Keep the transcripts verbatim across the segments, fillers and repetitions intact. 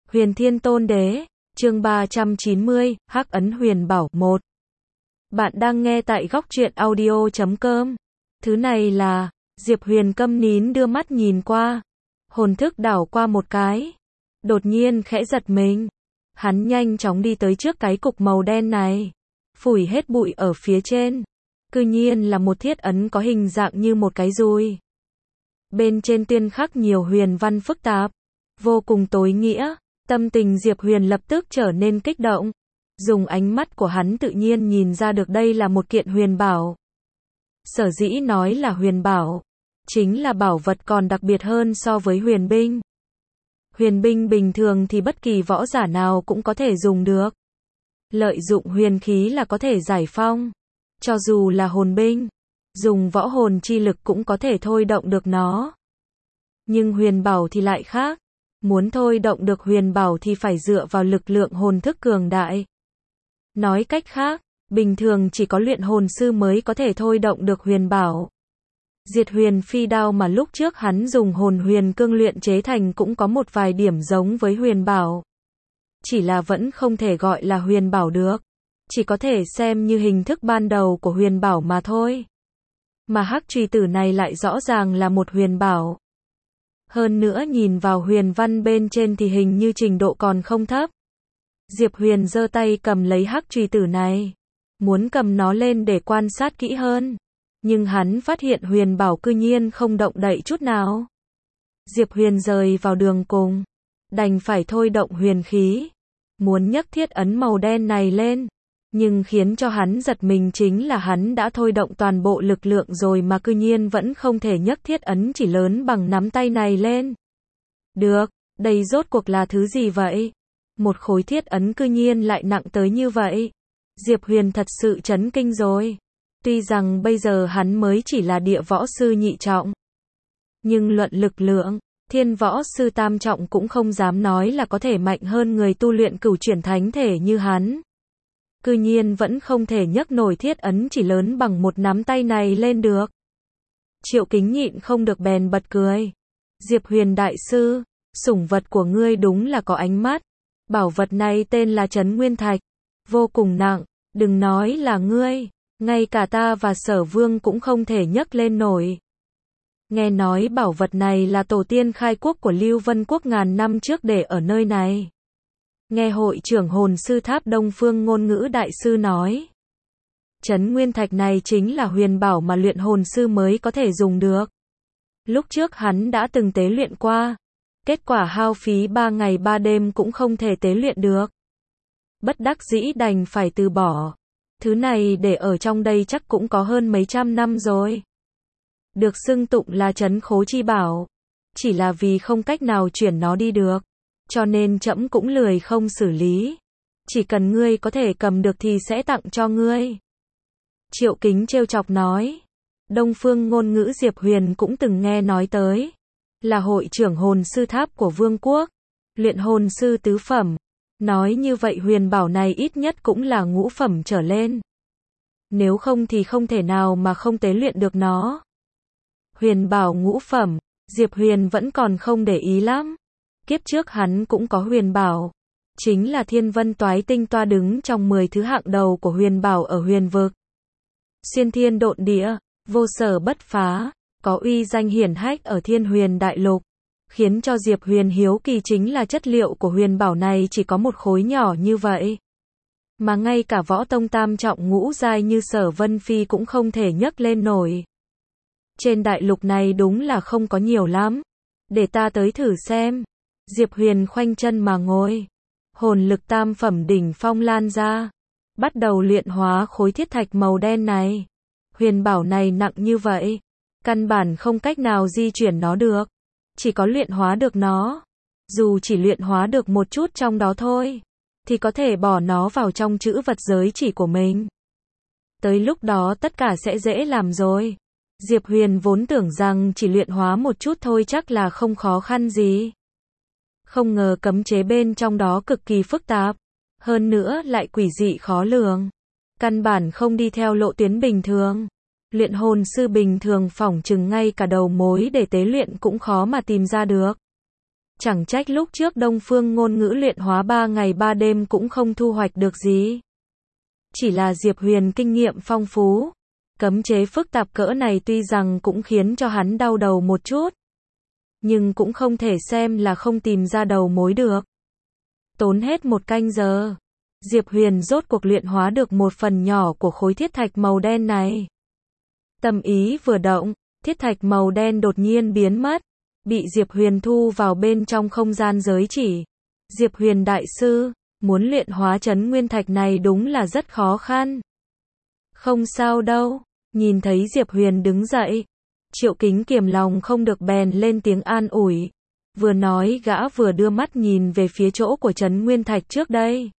Huyền Thiên Tôn Đế, chương ba trăm chín mươi, Hắc Ấn Huyền Bảo một. Bạn đang nghe tại góc truyện audio chấm com. Thứ này là, Diệp Huyền câm nín đưa mắt nhìn qua. Hồn thức đảo qua một cái. Đột nhiên khẽ giật mình. Hắn nhanh chóng đi tới trước cái cục màu đen này. Phủi hết bụi ở phía trên. Cư nhiên là một thiết ấn có hình dạng như một cái dùi. Bên trên tuyên khắc nhiều huyền văn phức tạp. Vô cùng tối nghĩa. Tâm tình Diệp Huyền lập tức trở nên kích động. Dùng ánh mắt của hắn tự nhiên nhìn ra được đây là một kiện huyền bảo. Sở dĩ nói là huyền bảo, chính là bảo vật còn đặc biệt hơn so với huyền binh. Huyền binh bình thường thì bất kỳ võ giả nào cũng có thể dùng được. Lợi dụng huyền khí là có thể giải phong. Cho dù là hồn binh, dùng võ hồn chi lực cũng có thể thôi động được nó. Nhưng huyền bảo thì lại khác. Muốn thôi động được huyền bảo thì phải dựa vào lực lượng hồn thức cường đại. Nói cách khác, bình thường chỉ có luyện hồn sư mới có thể thôi động được huyền bảo. Diệt huyền phi đao mà lúc trước hắn dùng hồn huyền cương luyện chế thành cũng có một vài điểm giống với huyền bảo. Chỉ là vẫn không thể gọi là huyền bảo được. Chỉ có thể xem như hình thức ban đầu của huyền bảo mà thôi. Mà hắc truy tử này lại rõ ràng là một huyền bảo. Hơn nữa nhìn vào huyền văn bên trên thì hình như trình độ còn không thấp. Diệp Huyền giơ tay cầm lấy hắc truy tử này. Muốn cầm nó lên để quan sát kỹ hơn. Nhưng hắn phát hiện huyền bảo cư nhiên không động đậy chút nào. Diệp Huyền rời vào đường cùng. Đành phải thôi động huyền khí. Muốn nhấc thiết ấn màu đen này lên. Nhưng khiến cho hắn giật mình chính là hắn đã thôi động toàn bộ lực lượng rồi mà cư nhiên vẫn không thể nhấc thiết ấn chỉ lớn bằng nắm tay này lên. Được, đây rốt cuộc là thứ gì vậy? Một khối thiết ấn cư nhiên lại nặng tới như vậy. Diệp Huyền thật sự chấn kinh rồi. Tuy rằng bây giờ hắn mới chỉ là địa võ sư nhị trọng. Nhưng luận lực lượng, thiên võ sư tam trọng cũng không dám nói là có thể mạnh hơn người tu luyện cửu chuyển thánh thể như hắn. Cư nhiên vẫn không thể nhấc nổi thiết ấn chỉ lớn bằng một nắm tay này lên được. Triệu Kính nhịn không được bèn bật cười. Diệp Huyền đại sư, sủng vật của ngươi đúng là có ánh mắt. Bảo vật này tên là Trấn Nguyên Thạch. Vô cùng nặng, đừng nói là ngươi, ngay cả ta và Sở Vương cũng không thể nhấc lên nổi. Nghe nói bảo vật này là tổ tiên khai quốc của Lưu Vân Quốc ngàn năm trước để ở nơi này. Nghe hội trưởng hồn sư tháp Đông Phương ngôn ngữ đại sư nói. Trấn Nguyên Thạch này chính là huyền bảo mà luyện hồn sư mới có thể dùng được. Lúc trước hắn đã từng tế luyện qua. Kết quả hao phí ba ngày ba đêm cũng không thể tế luyện được. Bất đắc dĩ đành phải từ bỏ. Thứ này để ở trong đây chắc cũng có hơn mấy trăm năm rồi. Được xưng tụng là trấn khố chi bảo. Chỉ là vì không cách nào chuyển nó đi được. Cho nên trẫm cũng lười không xử lý. Chỉ cần ngươi có thể cầm được thì sẽ tặng cho ngươi. Triệu Kính trêu chọc nói. Đông Phương ngôn ngữ Diệp Huyền cũng từng nghe nói tới. Là hội trưởng hồn sư tháp của Vương quốc. Luyện hồn sư tứ phẩm. Nói như vậy huyền bảo này ít nhất cũng là ngũ phẩm trở lên. Nếu không thì không thể nào mà không tế luyện được nó. Huyền bảo ngũ phẩm, Diệp Huyền vẫn còn không để ý lắm. Kiếp trước hắn cũng có huyền bảo. Chính là Thiên Vân Toái Tinh toa đứng trong mười thứ hạng đầu của huyền bảo ở huyền vực. Xuyên thiên độn địa, vô sở bất phá, có uy danh hiển hách ở Thiên Huyền Đại Lục. Khiến cho Diệp Huyền hiếu kỳ chính là chất liệu của huyền bảo này chỉ có một khối nhỏ như vậy. Mà ngay cả võ tông tam trọng ngũ giai như Sở Vân Phi cũng không thể nhấc lên nổi. Trên đại lục này đúng là không có nhiều lắm. Để ta tới thử xem. Diệp Huyền khoanh chân mà ngồi. Hồn lực tam phẩm đỉnh phong lan ra. Bắt đầu luyện hóa khối thiết thạch màu đen này. Huyền bảo này nặng như vậy. Căn bản không cách nào di chuyển nó được. Chỉ có luyện hóa được nó. Dù chỉ luyện hóa được một chút trong đó thôi. Thì có thể bỏ nó vào trong chữ vật giới chỉ của mình. Tới lúc đó tất cả sẽ dễ làm rồi. Diệp Huyền vốn tưởng rằng chỉ luyện hóa một chút thôi chắc là không khó khăn gì. Không ngờ cấm chế bên trong đó cực kỳ phức tạp. Hơn nữa lại quỷ dị khó lường. Căn bản không đi theo lộ tuyến bình thường. Luyện hồn sư bình thường phỏng chừng ngay cả đầu mối để tế luyện cũng khó mà tìm ra được. Chẳng trách lúc trước Đông Phương Ngôn Ngữ luyện hóa ba ngày ba đêm cũng không thu hoạch được gì. Chỉ là Diệp Huyền kinh nghiệm phong phú. Cấm chế phức tạp cỡ này tuy rằng cũng khiến cho hắn đau đầu một chút, nhưng cũng không thể xem là không tìm ra đầu mối được. Tốn hết một canh giờ, Diệp Huyền rốt cuộc luyện hóa được một phần nhỏ của khối thiết thạch màu đen này. Tâm ý vừa động, thiết thạch màu đen đột nhiên biến mất, bị Diệp Huyền thu vào bên trong không gian giới chỉ. Diệp Huyền đại sư, muốn luyện hóa trấn nguyên thạch này đúng là rất khó khăn. Không sao đâu, nhìn thấy Diệp Huyền đứng dậy, Triệu Kính kiềm lòng không được bèn lên tiếng an ủi. Vừa nói gã vừa đưa mắt nhìn về phía chỗ của trấn nguyên thạch trước đây.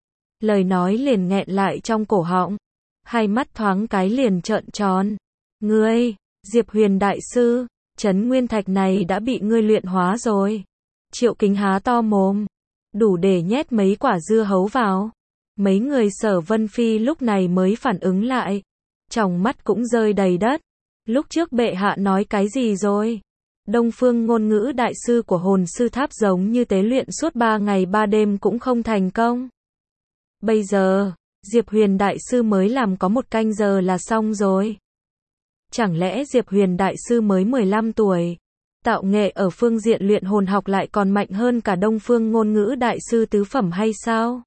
Lời nói liền nghẹn lại trong cổ họng, hai mắt thoáng cái liền trợn tròn. Ngươi, Diệp Huyền đại sư, trấn nguyên thạch này đã bị ngươi luyện hóa rồi. Triệu Kính há to mồm, đủ để nhét mấy quả dưa hấu vào. Mấy người Sở Vân Phi lúc này mới phản ứng lại, tròng mắt cũng rơi đầy đất. Lúc trước bệ hạ nói cái gì rồi? Đông Phương Ngôn Ngữ đại sư của hồn sư tháp giống như tế luyện suốt ba ngày ba đêm cũng không thành công. Bây giờ, Diệp Huyền đại sư mới làm có một canh giờ là xong rồi. Chẳng lẽ Diệp Huyền đại sư mới mười lăm tuổi, tạo nghệ ở phương diện luyện hồn học lại còn mạnh hơn cả Đông Phương Ngôn Ngữ đại sư tứ phẩm hay sao?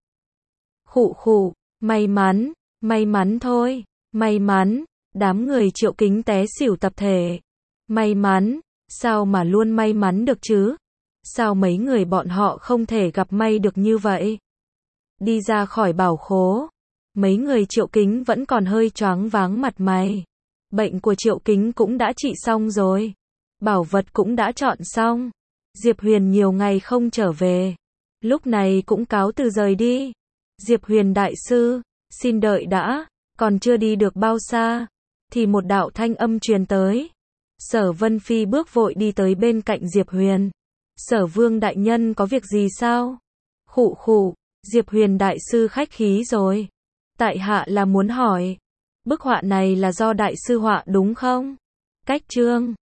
Khụ khụ, may mắn, may mắn thôi, may mắn. Đám người Triệu Kính té xỉu tập thể. May mắn, sao mà luôn may mắn được chứ? Sao mấy người bọn họ không thể gặp may được như vậy? Đi ra khỏi bảo khố, mấy người Triệu Kính vẫn còn hơi choáng váng mặt mày. Bệnh của Triệu Kính cũng đã trị xong rồi. Bảo vật cũng đã chọn xong. Diệp Huyền nhiều ngày không trở về, lúc này cũng cáo từ rời đi. Diệp Huyền đại sư, xin đợi đã, còn chưa đi được bao xa, thì một đạo thanh âm truyền tới. Sở Vân Phi bước vội đi tới bên cạnh Diệp Huyền. Sở Vương đại nhân có việc gì sao? Khụ khụ, Diệp Huyền đại sư khách khí rồi. Tại hạ là muốn hỏi, bức họa này là do đại sư họa đúng không? Cách chương